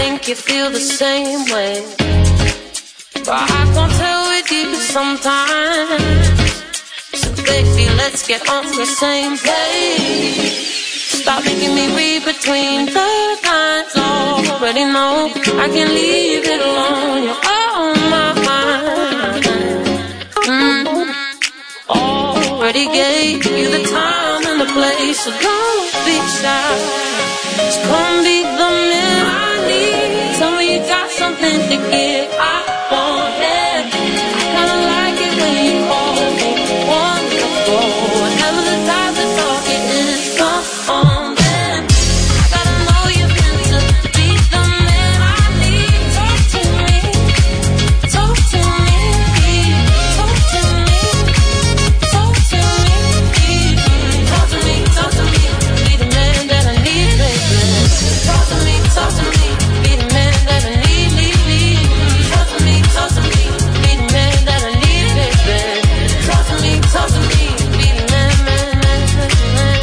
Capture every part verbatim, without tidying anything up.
think you feel the same way, but I can't tell with you sometimes. So baby, let's get on the same page. Stop making me read between the lines. Already know I can leave it alone. You're on my mind. mm. Already gave you the time and the place, so don't be shy. Just come be the man I need. Tell me you got something to give. I want it. I kinda like it when you call me wonderful. Whenever the time to talk, it is come on then. I gotta know you've been to be the man I need. Talk to me, talk to me, talk to me, talk to me, talk to me, talk to me. Be the man that I need, baby. Talk to me, talk to me. Be the man that I need, need, need. Talk to me, talk to me. Be the man that I need, baby. Talk to me, talk to me. Be the man, man, man, man, man.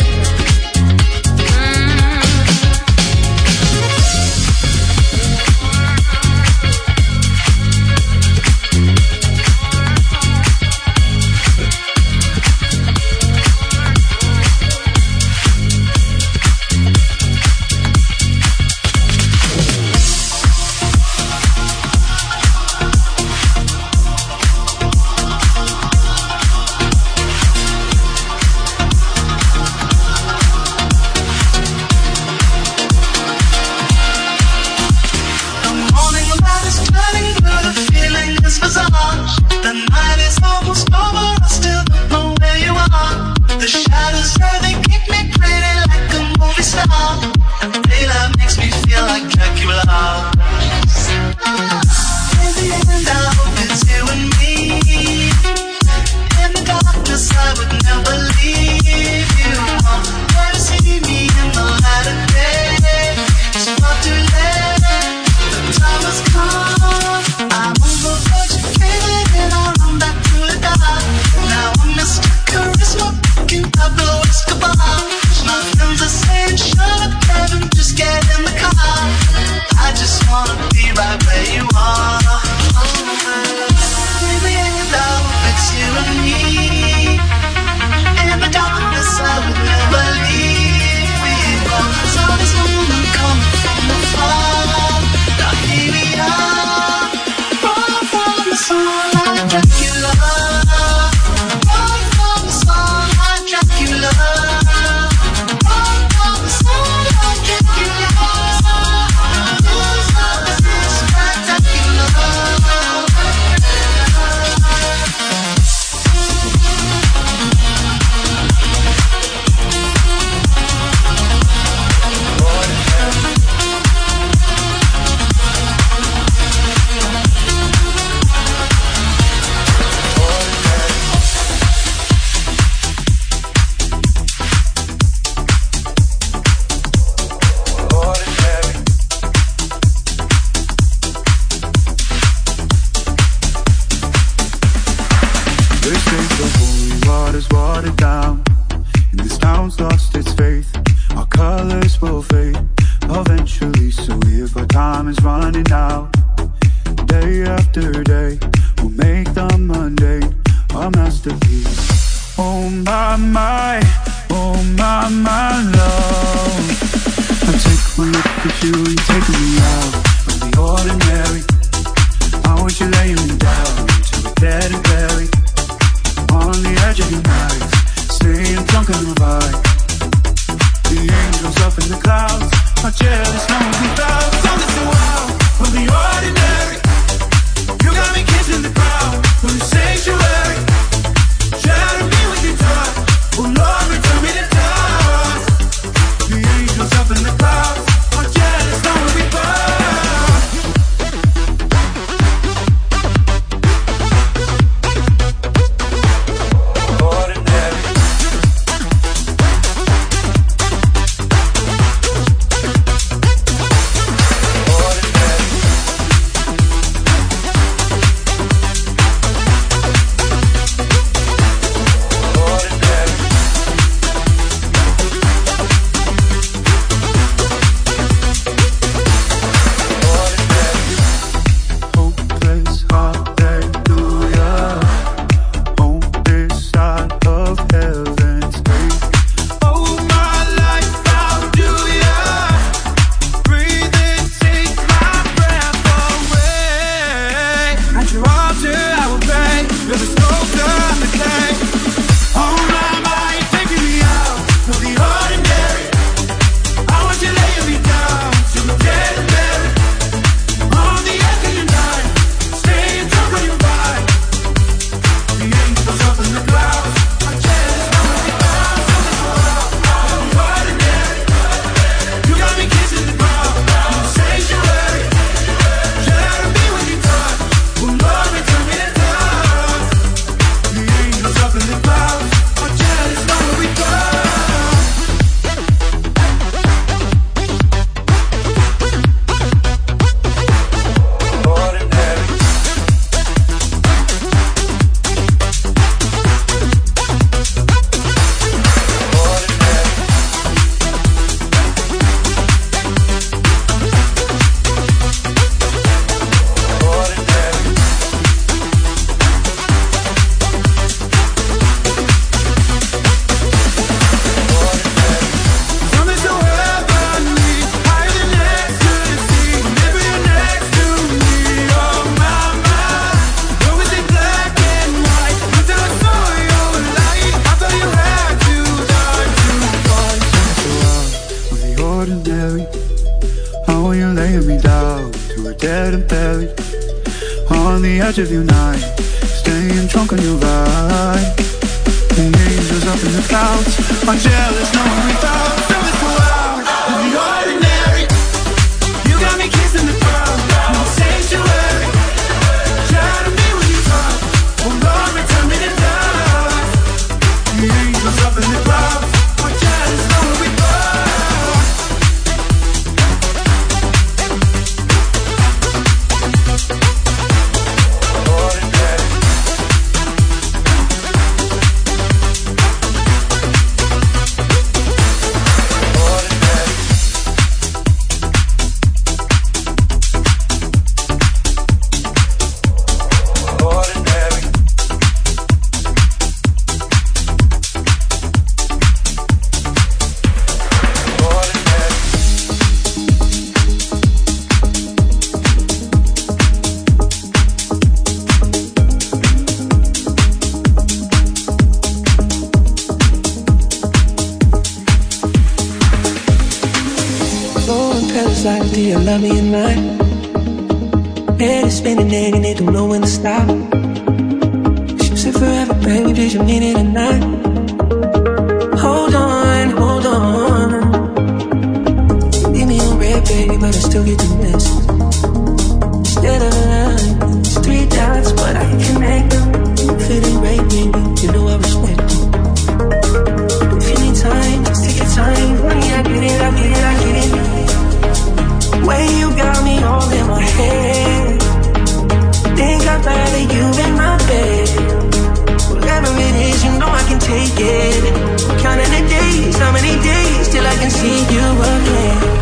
weighing me down to a dead and buried on the edge of your night, staying drunk on your ride. The angels up in the clouds are jealous, knowing we thought from this world of the ordinary. You got me kissing the ground, no sanctuary. Try to be when you talk, oh Lord, return me to love. The angels up in the clouds are jealous, knowing we thought. Do you love me at night? Head is spinning and it don't know when to stop. You said forever, baby, did you mean it or not? Hold on, hold on. Leave me on red, baby, but I still get the message. Instead of a line, it's three dots, but I can connect them. If it ain't right, baby, you know I respect you. If you need time, just take your time. Honey, I get it, I get it, I get it. Way you got me all in my head. Think I'd rather you in my bed. Whatever it is, you know I can take it. Counting the days, how many days till I can see you again.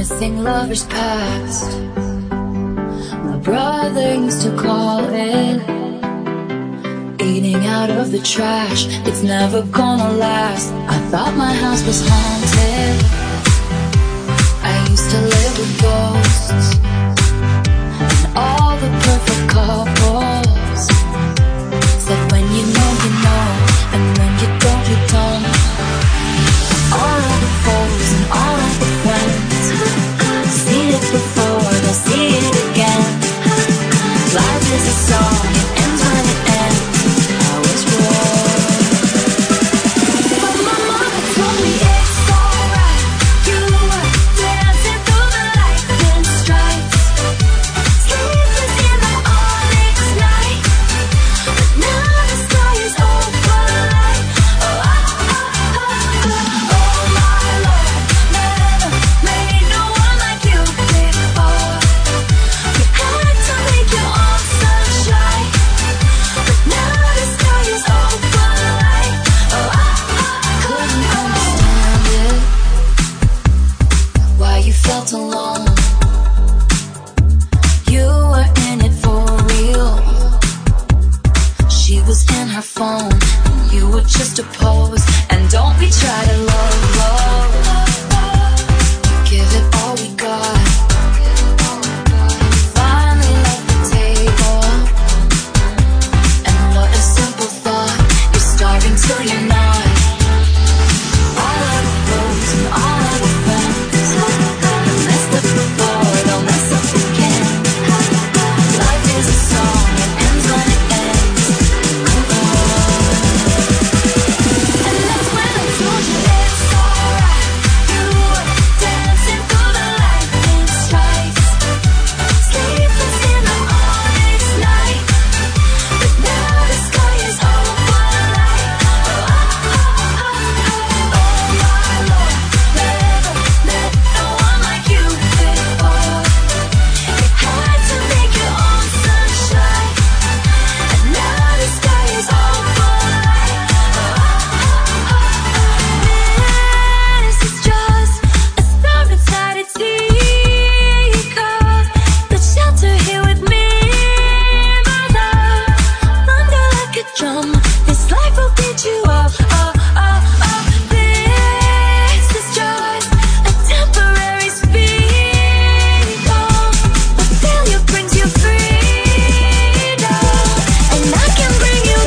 missing lovers past. My brother used to call it eating out of the trash. It's never gonna last. I thought my house was haunted. I used to live with ghosts and all the perfect couples said when you know you know, and when you don't you don't. All of the foes and all of the friends, seen it before, they'll see it again. Life is a song, it ends when it ends. I was wrong, but my mama told me it's alright. You were dancing through the lightning strikes, sleepless in the onyx night. But now the sky is overlight. Oh, oh, oh, oh, oh, oh my Lord, never made no one like you before. You had to make your own sunshine, but now the sky is overlight. Oh, I, I couldn't understand it, why you felt alone. You were in it for real. She was in her phone, and you were just a pose. And don't we try to love, love, give it all we got. Finally left the table, and what a simple thought. You're starving till you're not. All of the foes and all of the friends messed up before, they'll mess up again. Life is a song, it ends when it ends. Come on. And that's when I told you it's alright. You were dancing through the lightning strikes, sleepless in the onyx night. But now the sky is overlight. Oh, oh, oh, oh, oh my Lord, never met no one like you before. You had to make your own sunshine, and now the sky is overlight. Oh, oh, oh, oh. This is just a storm inside a teacup. The shelter here with me, my love. Thunder like a drum, this life will beat you up. Oh, oh, oh. This is just a temporary speed bump, but failure brings you freedom, and I can bring you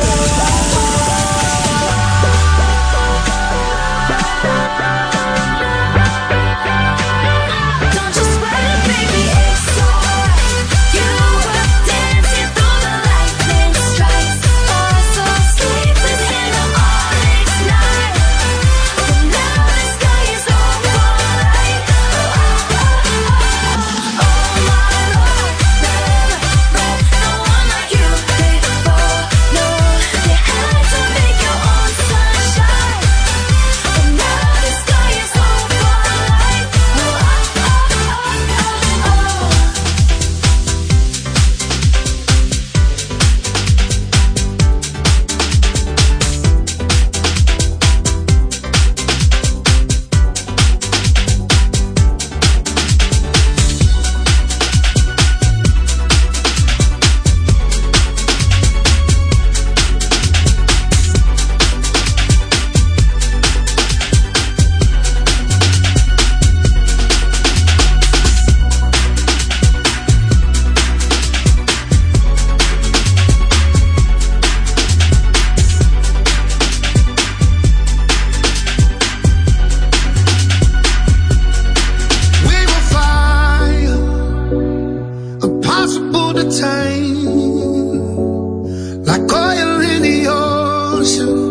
Don't you sweat it, baby, it's alright. You were dancing through the lightning strikes, oh so sleepless in the onyx night. But now the sky is overlight. Oh, oh, oh, oh my Lord, never met no one like you before. No, you had to make your own sunshine, but now the sky is overlight. Oh, oh, oh, oh, oh. We were fire, impossible to tame, like oil in the ocean.